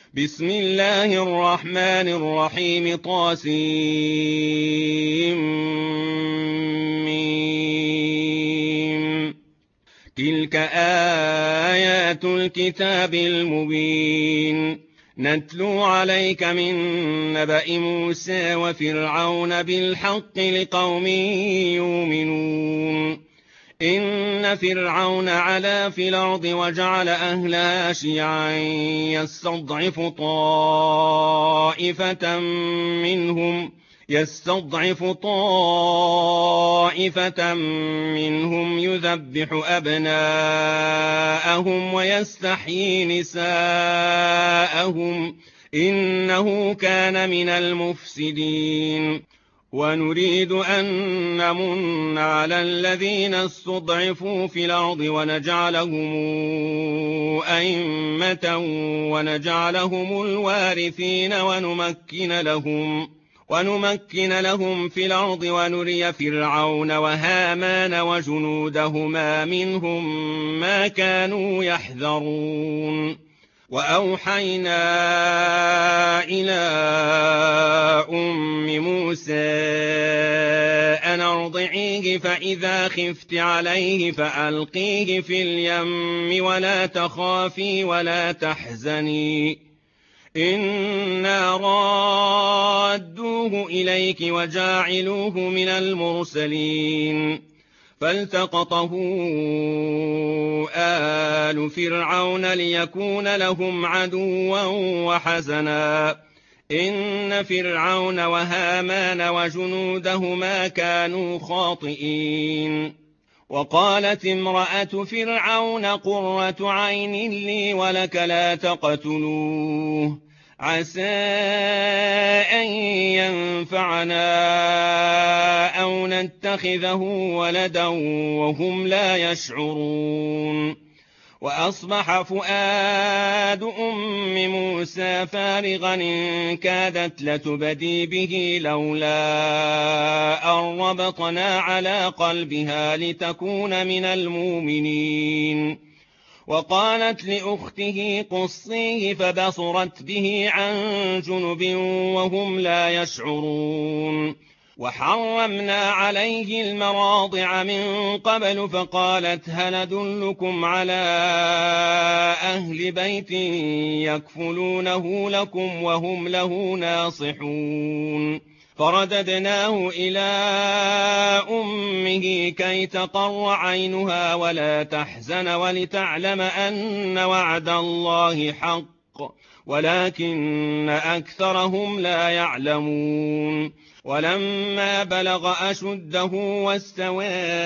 بسم الله الرحمن الرحيم طاسيم. تلك آيات الكتاب المبين نتلو عليك من نبأ موسى وفرعون بالحق لقوم يؤمنون. إن فرعون علا في الأرض وجعل أهلها شيعا يستضعف طائفة منهم يذبح أبناءهم ويستحيي نساءهم إنه كان من المفسدين. ونريد أن نمن على الذين استضعفوا في الأرض ونجعلهم أئمة ونجعلهم الوارثين ونمكن لهم في الأرض ونري فرعون وهامان وجنودهما منهم ما كانوا يحذرون. وأوحينا إلى أم موسى أن أرضعيه فإذا خفت عليه فألقيه في اليم ولا تخافي ولا تحزني إنا رادوه إليك وجاعلوه من المرسلين. فالتقطه آل فرعون ليكون لهم عدوا وحزنا إن فرعون وهامان وجنودهما كانوا خاطئين. وقالت امرأة فرعون قرة عين لي ولك لا تقتلوه عسى أن ينفعنا أو نتخذه ولدا وهم لا يشعرون. وأصبح فؤاد أم موسى فارغا إن كادت لتبدي به لولا أن ربطنا على قلبها لتكون من المؤمنين. وقالت لأخته قصيه فبصرت به عن جنب وهم لا يشعرون. وحرمنا عليه المراضع من قبل فقالت هل أدلكم على أهل بيت يكفلونه لكم وهم له ناصحون. فرددناه إلى أمه كي تقر عينها ولا تحزن ولتعلم أن وعد الله حق ولكن أكثرهم لا يعلمون. ولما بلغ أشده واستوى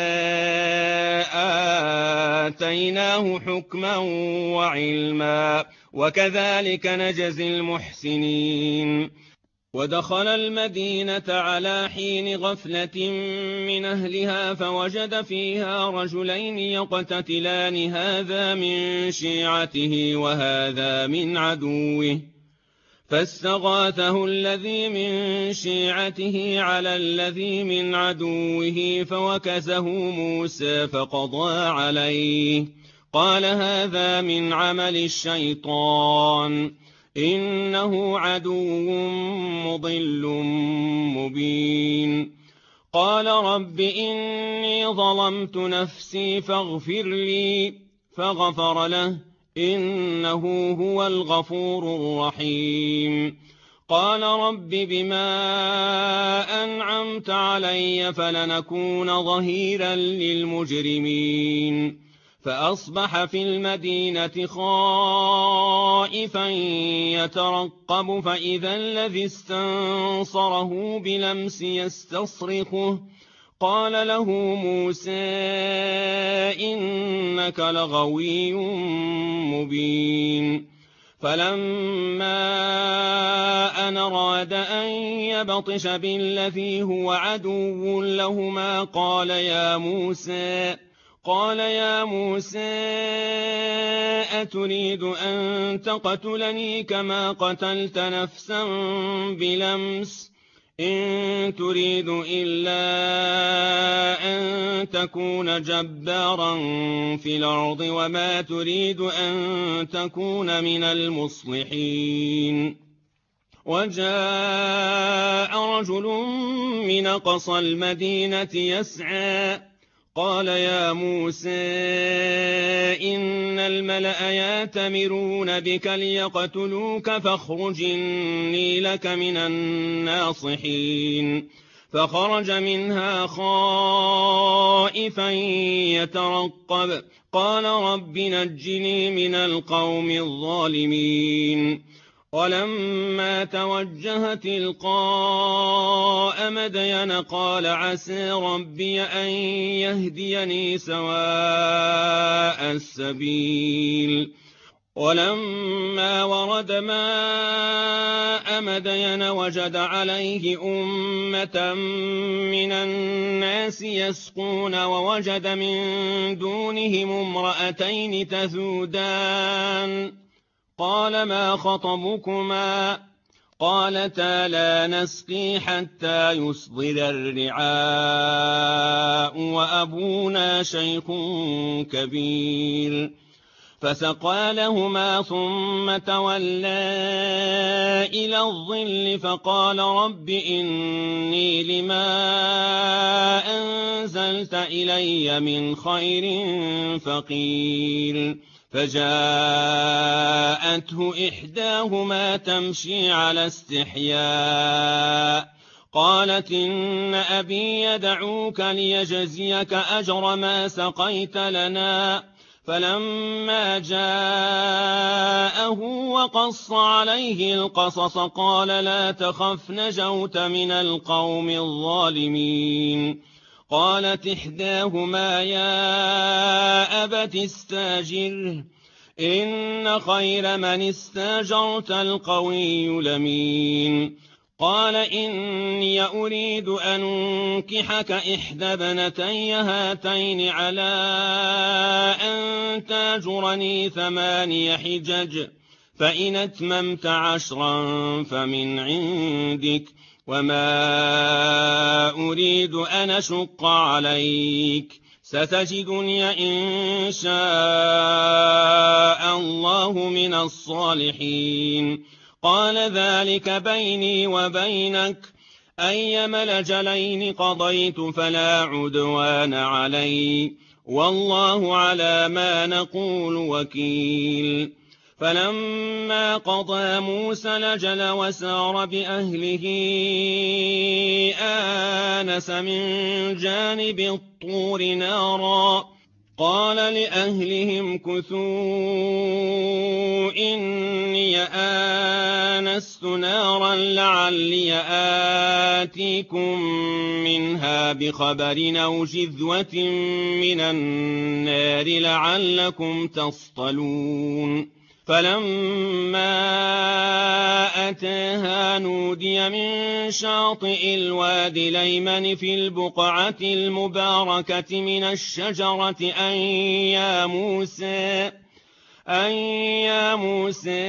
آتيناه حكما وعلما وكذلك نجزي المحسنين. ودخل المدينة على حين غفلة من أهلها فوجد فيها رجلين يقتتلان هذا من شيعته وهذا من عدوه فاستغاثه الذي من شيعته على الذي من عدوه فوكزه موسى فقضى عليه قال هذا من عمل الشيطان إنه عدو مضل مبين. قال رب إني ظلمت نفسي فاغفر لي فغفر له إنه هو الغفور الرحيم. قال رب بما أنعمت علي فلنكون ظهيرا للمجرمين. فأصبح في المدينة خائفا يترقب فإذا الذي استنصره بلمس يستصرخه قال له موسى إنك لغوي مبين. فلما أن أراد أن يبطش بالذي هو عدو لهما قال يا موسى أتريد أن تقتلني كما قتلت نفسا بلمس إن تريد إلا أن تكون جبارا في الأرض وما تريد أن تكون من المصلحين. وجاء رجل من أقصى المدينة يسعى قال يا موسى إن الملأ يأتمرون بك ليقتلوك فاخرج إني لك من الناصحين. فخرج منها خائفا يترقب قال رب نجني من القوم الظالمين. ولما توجه تلقاء مدين قال عسى ربي أن يهديني سواء السبيل. ولما ورد ماء مدين وجد عليه أمة من الناس يسقون ووجد من دونهم امرأتين تذودان قال ما خطبكما قالتا لا نسقي حتى يصدر الرعاء وأبونا شيخ كبير. فسقى لهما ثم تولى إلى الظل فقال رب إني لما أنزلت إلي من خير فقير. فجاءته إحداهما تمشي على استحياء قالت إن أبي يدعوك ليجزيك أجر ما سقيت لنا. فلما جاءه وقص عليه القصص قال لا تخف نجوت من القوم الظالمين. قالت إحداهما يا أبت استاجره إن خير من استاجرت القوي الأمين. قال إني أريد أن أنكحك إحدى ابنتي هاتين على أن تاجرني 8 حجج فإن أتممت 10 فمن عندك وما أريد أن أشق عليك ستجدني إن شاء الله من الصالحين. قال ذلك بيني وبينك أيما الأجلين قضيت فلا عدوان علي والله على ما نقول وكيل. فلما قضى موسى الأجل وسار بأهله آنس من جانب الطور نارا قال لأهلهم كثوا إني آنست نارا لعلي آتيكم منها بخبر أو جذوة من النار لعلكم تصطلون. فلما أتاها نودي من شاطئ الوادي الأيمن في البقعة المباركة من الشجرة أن يا موسى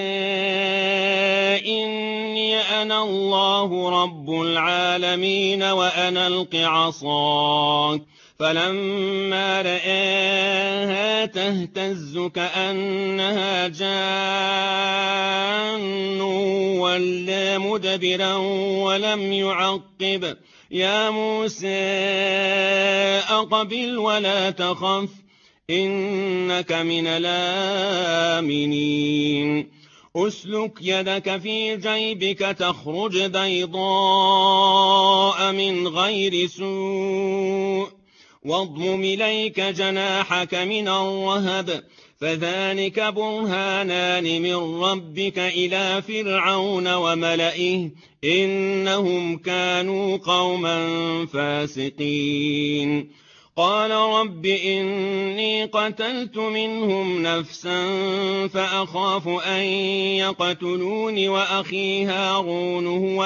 إني أنا الله رب العالمين وأن ألق عصاك. فلما رآها تهتز كأنها جان ولى مدبرا ولم يعقب. يا موسى أقبل ولا تخف إنك من الآمنين. أسلك يدك في جيبك تخرج بيضاء من غير سوء واضمم إليك جناحك من الرهب فذلك برهانان من ربك إلى فرعون وملئه إنهم كانوا قوما فاسقين. قال رب إني قتلت منهم نفسا فأخاف أن يقتلون وأخي هارون هو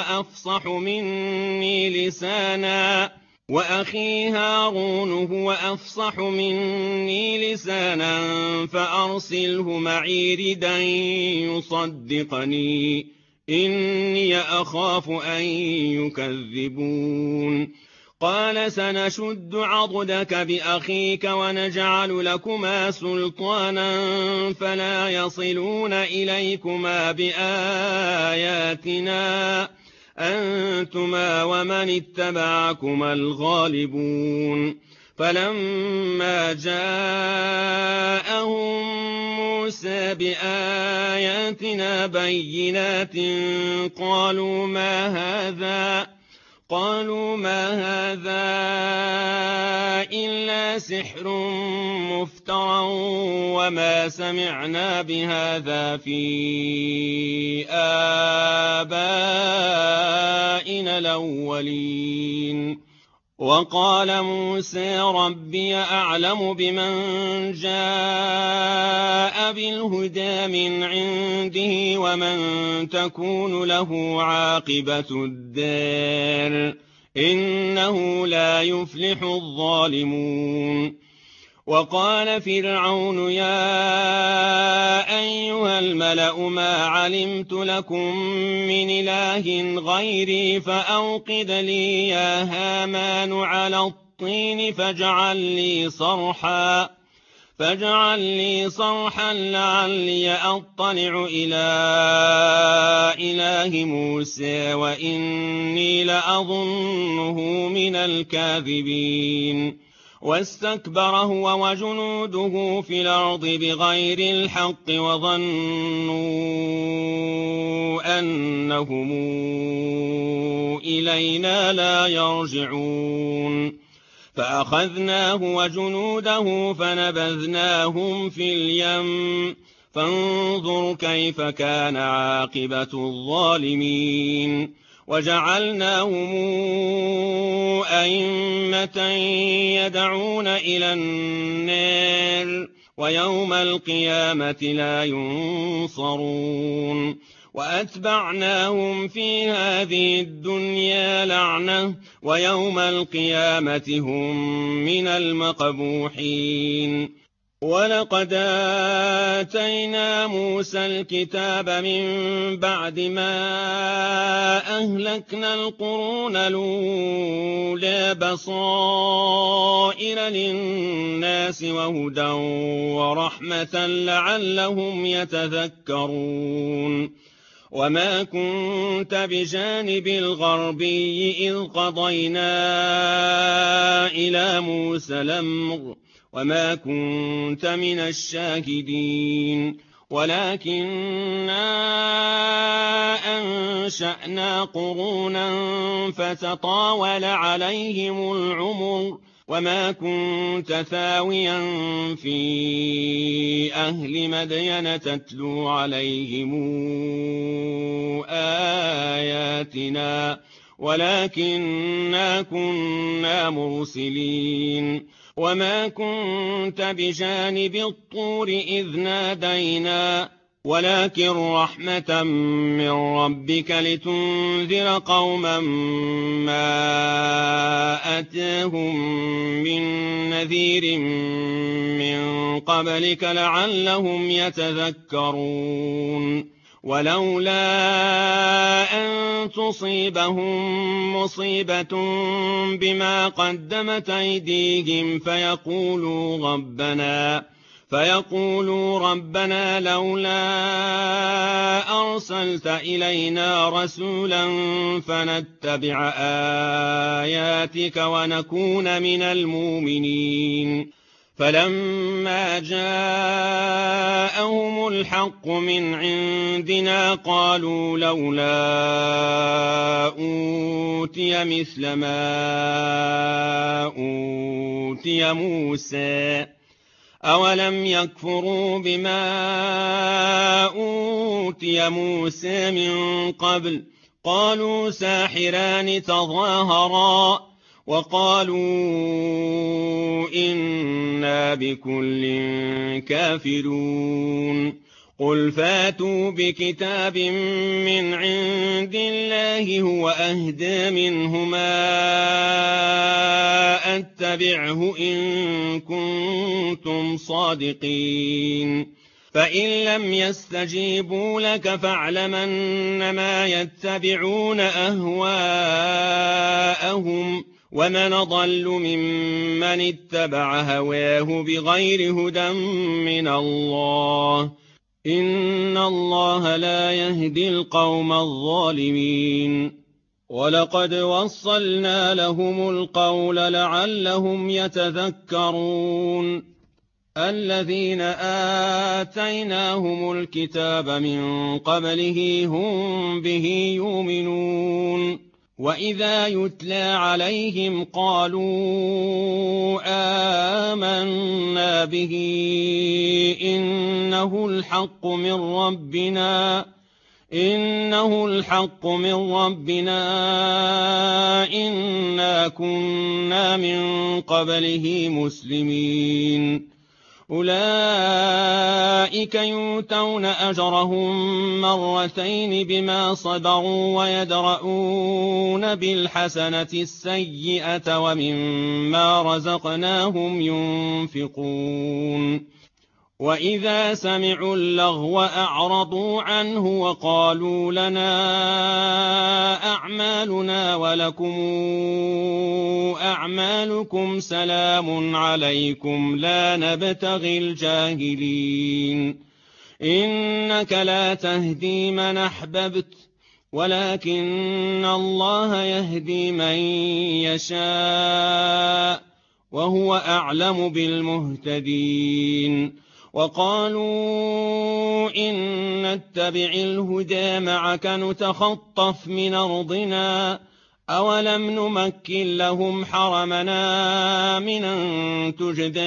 أفصح مني لسانا فأرسله معي ردا يصدقني إني أخاف أن يكذبون قال سنشد عضدك بأخيك ونجعل لكما سلطانا فلا يصلون إليكما بآياتنا أنتما ومن اتبعكما الغالبون فلما جاءهم موسى بآياتنا بينات قالوا ما هذا إلا سحر مفترى وما سمعنا بهذا في آبائنا الأولين وقال موسى ربي أعلم بمن جاء بالهدى من عنده ومن تكون له عاقبة الدار إنه لا يفلح الظالمون وقال فرعون يا أيها الملأ ما علمت لكم من إله غيري فأوقد لي يا هامان على الطين فاجعل لي صرحا لعلي أطلع إلى إله موسى وإني لأظنه من الكاذبين واستكبر هو وجنوده في الأرض بغير الحق وظنوا أنهم إلينا لا يرجعون فأخذناه وجنوده فنبذناهم في اليم فانظر كيف كان عاقبة الظالمين وجعلناهم أئمة يدعون إلى النار ويوم القيامة لا ينصرون وأتبعناهم في هذه الدنيا لعنة ويوم القيامة هم من المقبوحين ولقد آتينا موسى الكتاب من بعد ما أهلكنا القرون الأولى بصائر للناس وهدى ورحمة لعلهم يتذكرون وما كنت بجانب الغربي إذ قضينا إلى موسى الأمر وما كنت من الشاهدين ولكننا أنشأنا قرونا فتطاول عليهم العمر وما كنت ثاويا في أهل مدين تتلو عليهم آياتنا ولكننا كنا مرسلين وما كنت بجانب الطور إذ نادينا ولكن رحمة من ربك لتنذر قوما ما أتاهم من نذير من قبلك لعلهم يتذكرون ولولا أن تصيبهم مصيبة بما قدمت أيديهم فيقولوا ربنا لولا أرسلت إلينا رسولا فنتبع آياتك ونكون من المؤمنين فلما جاءهم الحق من عندنا قالوا لولا أوتي مثل ما أوتي موسى أولم يكفروا بما أوتي موسى من قبل قالوا ساحران تظاهرا وقالوا إنا بكل كافرون قل فاتوا بكتاب من عند الله هو أهدى منهما أتبعه إن كنتم صادقين فإن لم يستجيبوا لك فاعلم أنما يتبعون أهواءهم ومن ضل ممن اتبع هواه بغير هدى من الله إن الله لا يهدي القوم الظالمين ولقد وصلنا لهم القول لعلهم يتذكرون الذين آتيناهم الكتاب من قبله هم به يؤمنون وإذا يتلى عليهم قالوا آمنا به إنه الحق من ربنا إنا كنا من قبله مسلمين أولئك يؤتون أجرهم مرتين بما صبروا ويدرؤون بالحسنة السيئة ومما رزقناهم ينفقون وإذا سمعوا اللغو أعرضوا عنه وقالوا لنا أعمالنا ولكم أعمالكم سلام عليكم لا نبتغي الجاهلين إنك لا تهدي من أحببت ولكن الله يهدي من يشاء وهو أعلم بالمهتدين وقالوا إن نتبع الهدى معك نتخطف من أرضنا أولم نمكن لهم حرمنا من أن تجدى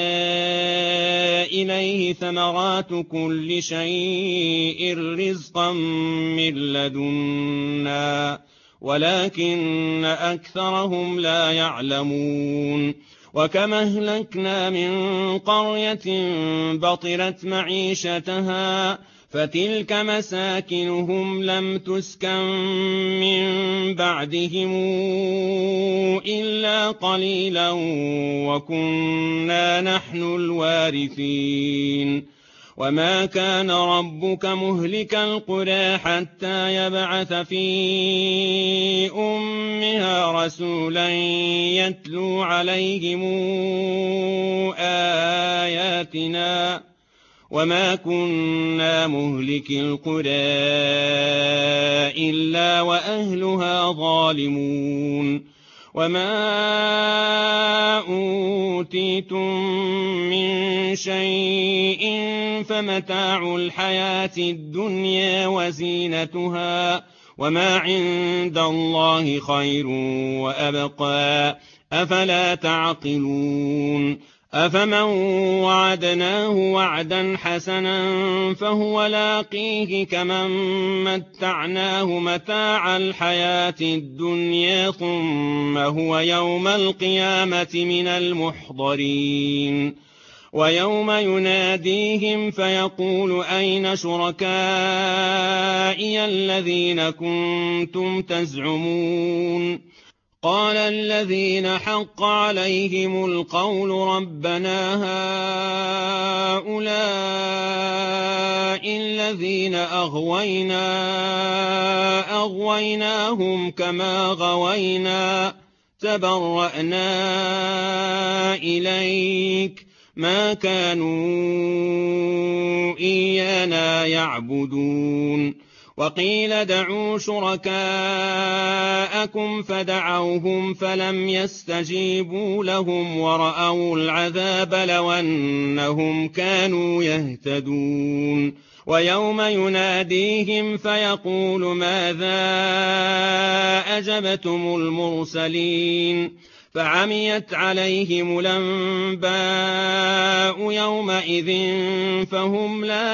إليه ثمرات كل شيء رزقا من لدنا ولكن أكثرهم لا يعلمون وكم أهلكنا من قرية بطرت معيشتها فتلك مساكنهم لم تسكن من بعدهم إلا قليلا وكنا نحن الوارثين وما كان ربك مهلك القرى حتى يبعث في أمها رسولا يتلو عليهم آياتنا وما كنا مهلك القرى إلا وأهلها ظالمون وما أوتيتم من شيء فمتاع الحياة الدنيا وزينتها وما عند الله خير وأبقى أفلا تعقلون أفمن وعدناه وعدا حسنا فهو لاقيه كمن متعناه متاع الحياة الدنيا ثم هو يوم القيامة من المحضرين ويوم يناديهم فيقول أين شركائي الذين كنتم تزعمون قال الذين حق عليهم القول ربنا هؤلاء الذين أغويناهم كما غوينا تبرأنا إليك ما كانوا إيانا يعبدون وقيل دعوا شركاءكم فدعوهم فلم يستجيبوا لهم ورأوا العذاب لو أنهم كانوا يهتدون ويوم يناديهم فيقول ماذا أجبتم المرسلين فعميت عليهم الأنباء يومئذ فهم لا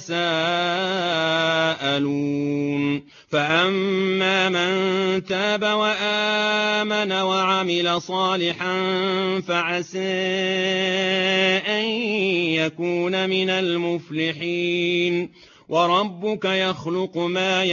يتساءلون فأما من تاب وآمن وعمل صالحا فعسى أن يكون من المفلحين وربك يخلق ما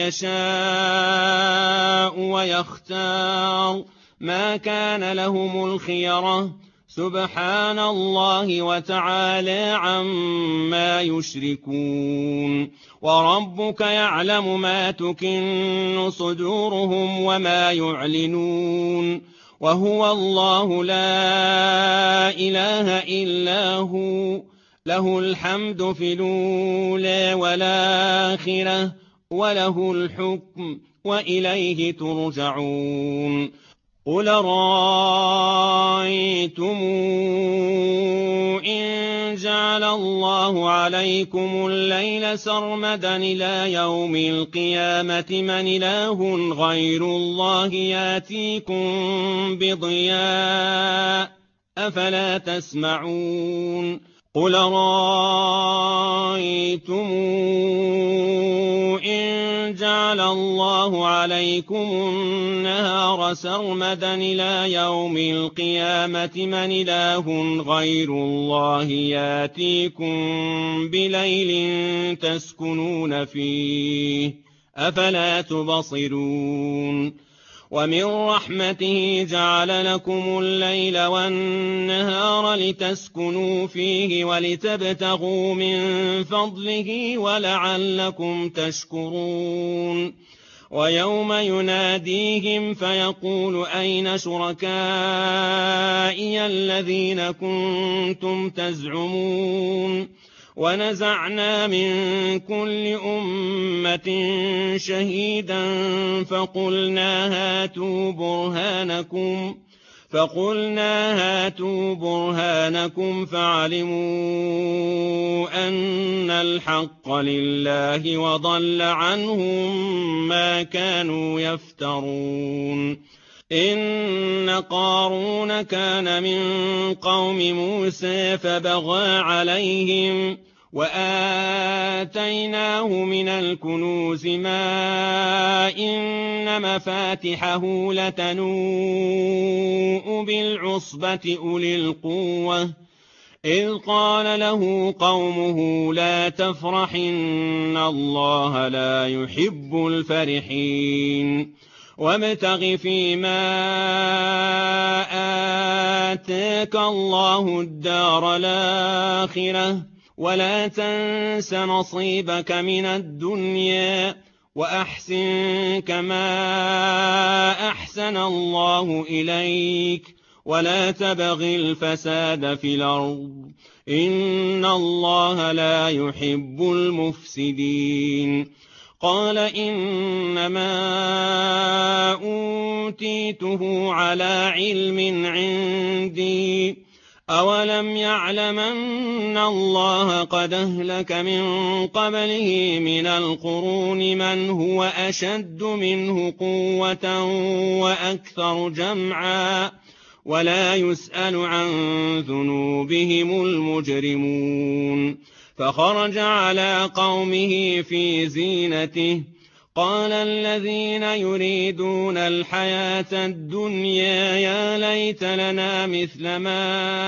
يشاء ويختار ما كان لهم الخيرة سبحان الله وتعالى عما يشركون وربك يعلم ما تكن صدورهم وما يعلنون وهو الله لا إله إلا هو له الحمد في الأولى والآخرة وله الحكم وإليه ترجعون قل رأيتم إن جعل الله عليكم الليل سرمدا إلى يوم القيامة من إله غير الله ياتيكم بضياء أفلا تسمعون قل رأيتم إن جعل الله عليكم النهار سرمدا إلى يوم القيامة من إله غير الله ياتيكم بليل تسكنون فيه أفلا تبصرون ومن رحمته جعل لكم الليل والنهار لتسكنوا فيه ولتبتغوا من فضله ولعلكم تشكرون ويوم يناديهم فيقول أين شركائي الذين كنتم تزعمون ونزعنا من كل أمة شهيدا فقلنا هاتوا برهانكم فعلموا أن الحق لله وضل عنهم ما كانوا يفترون إن قارون كان من قوم موسى فبغى عليهم وآتيناه من الكنوز ما إن مفاتحه لتنوء بالعصبة أولي القوة إذ قال له قومه لا تفرح إن الله لا يحب الفرحين وابتغ فيما آتاك الله الدار الآخرة ولا تنس نصيبك من الدنيا وأحسن كما أحسن الله إليك ولا تبغ الفساد في الأرض إن الله لا يحب المفسدين قال إنما أوتيته على علم عندي أولم يعلم أن الله قد أهلك من قبله من القرون من هو أشد منه قوة وأكثر جمعا ولا يسأل عن ذنوبهم المجرمون فخرج على قومه في زينته قال الذين يريدون الحياة الدنيا يا ليت لنا مثل ما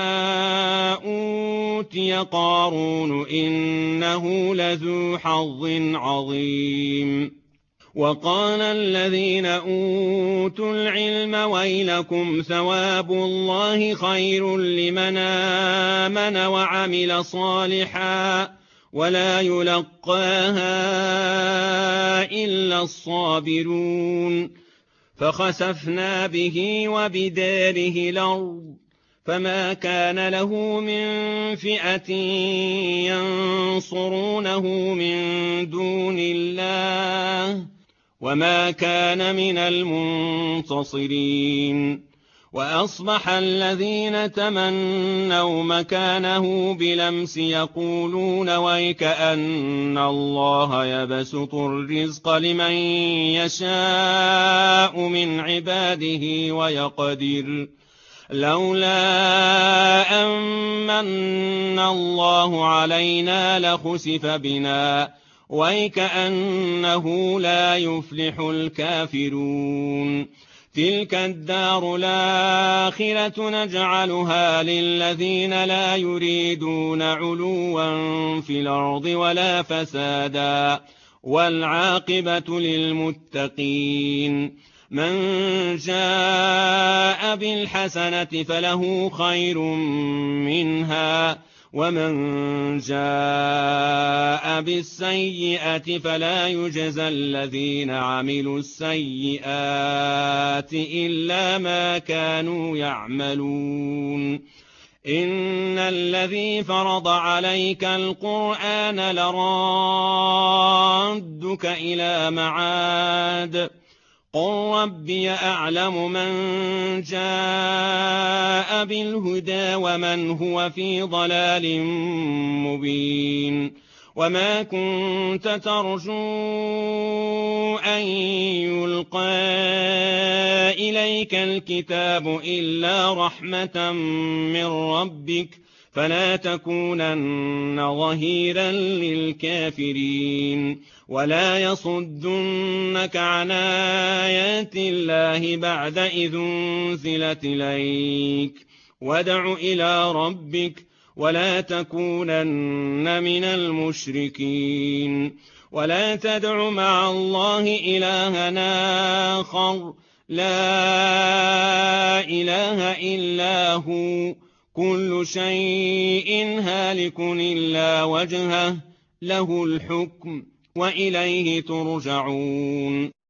أوتي قارون إنه لذو حظ عظيم وقال الذين أوتوا العلم ويلكم ثواب الله خير لمن آمن وعمل صالحا ولا يلقاها إلا الصابرون فخسفنا به وبداره الأرض فما كان له من فئة ينصرونه من دون الله وما كان من المنتصرين وأصبح الذين تمنوا مكانه بلمس يقولون ويكأن الله يبسط الرزق لمن يشاء من عباده ويقدر لولا أمن الله علينا لخسف بنا ويكأنه لا يفلح الكافرون تلك الدار الآخرة نجعلها للذين لا يريدون علوا في الأرض ولا فسادا والعاقبة للمتقين من جاء بالحسنة فله خير منها ومن جاء بالسيئة فلا يجزى الذين عملوا السيئات إلا ما كانوا يعملون إن الذي فرض عليك القرآن لرادك إلى معاد قل ربي أعلم من جاء بالهدى ومن هو في ضلال مبين وما كنت ترجو أن يلقى إليك الكتاب إلا رحمة من ربك فلا تكونن ظهيرا للكافرين ولا يصدنك عن آيات الله بعد إذ أنزلت إليك وادع إلى ربك ولا تكونن من المشركين ولا تدع مع الله إلها آخر لا إله إلا هو كل شيء هالك إلا وجهه له الحكم وإليه ترجعون